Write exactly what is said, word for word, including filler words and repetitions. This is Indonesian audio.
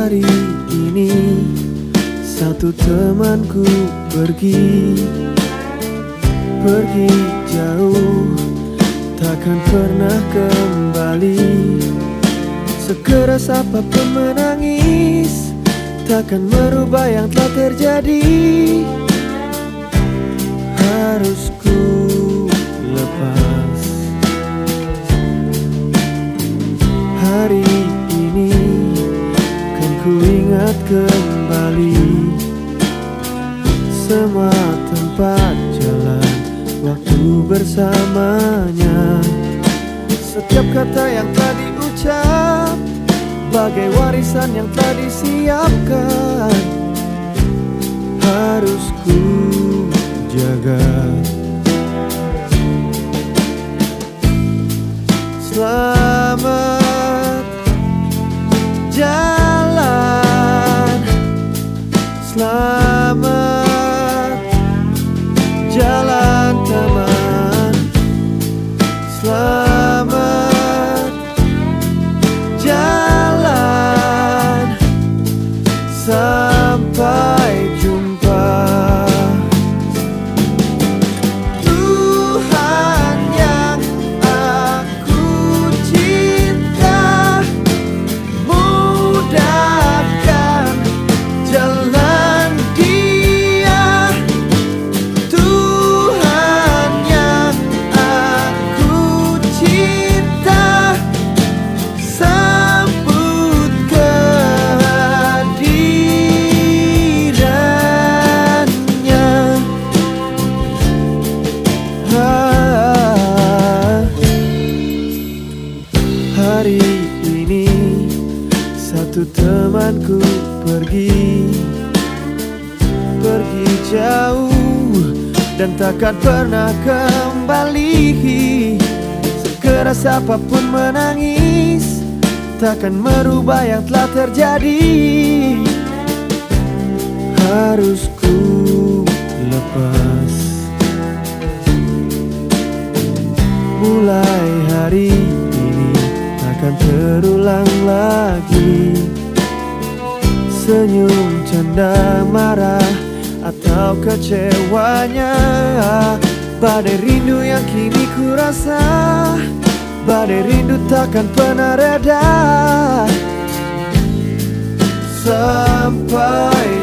Hari ini satu temanku pergi, pergi jauh, takkan pernah kembali. Sekeras apapun menangis, takkan merubah yang telah terjadi. Harus ku lepas. Hari ini kan ku ingat kembali semua tempat jalan waktu bersamanya. Setiap kata yang telah diucap bagai warisan yang telah disiapkan, harus ku jaga. Selamat jalan, selamat jalan teman, selamat jalan, sampai jumpa. Tuhan yang aku cinta, mudahkan jalan Dia. Tuhan yang aku cinta, sambut kehadirannya. Ah, hari ini satu temanku pergi, pergi jauh dan takkan pernah kembali. Sekeras apapun menangis, takkan merubah yang telah terjadi. Harus ku lepas. Mulai hari ini takkan terulang lagi. Senyum, canda, marah, atau kecewanya. Badai rindu yang kini ku rasa, badai rindu takkan pernah reda. Sampai